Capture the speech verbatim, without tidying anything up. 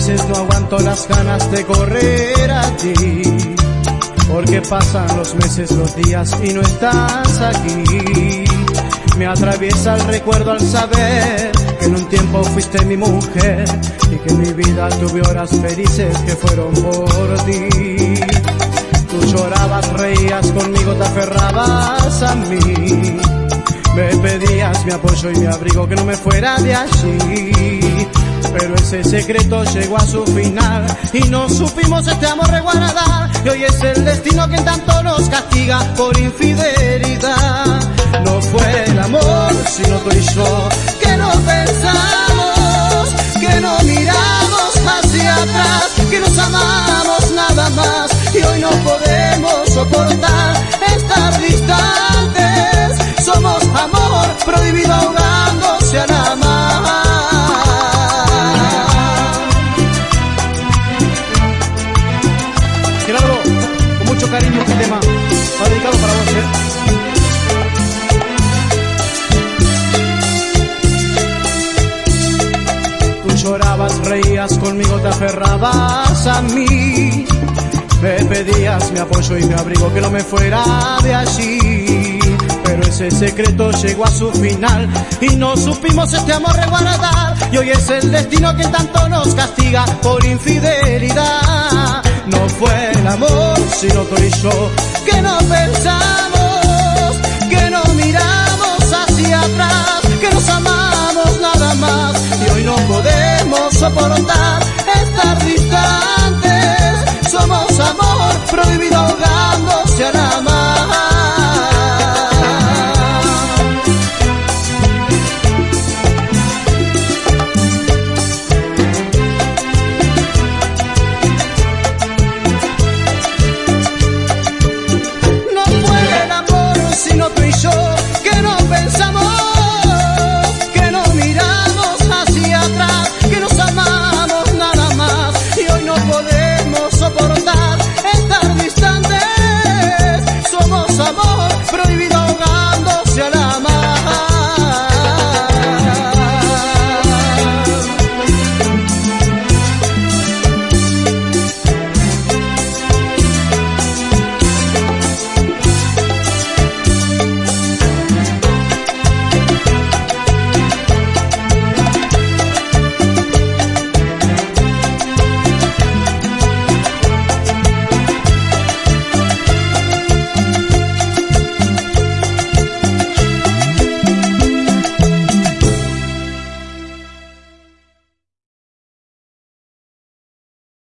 veces no aguanto las ganas de correr a ti, porque pasan los meses, los días y no estás aquí. Me atraviesa el recuerdo al saber que en un tiempo fuiste mi mujer y que en mi vida tuve horas felices que fueron por ti. Tú llorabas, reías conmigo, te aferrabas a mí. Me pedías mi apoyo y mi abrigo, que no me fuera de allí. Pero ese secreto llegó a su final y no supimos este amor reguardar. Y hoy es el destino quien tanto nos castiga por infidelidad. No fue el amor, sino tú y yo, que no pensamos, que no miramos hacia atrás, que nos amamos nada más. Y hoy no podemos soportar estar distantes. Somos amor prohibido ahogándose a la mar. Gerardo, con mucho cariño este tema, va dedicado para vos, ¿eh? Tú llorabas, reías conmigo, te aferrabas a mí. Me pedías mi apoyo y mi abrigo, que no me fuera de allí. Pero ese secreto llegó a su final y no supimos este amor reguardar. Y hoy es el destino que tanto nos castiga por infidelidad. No fue el amor, sino tú y yo, que no pensamos,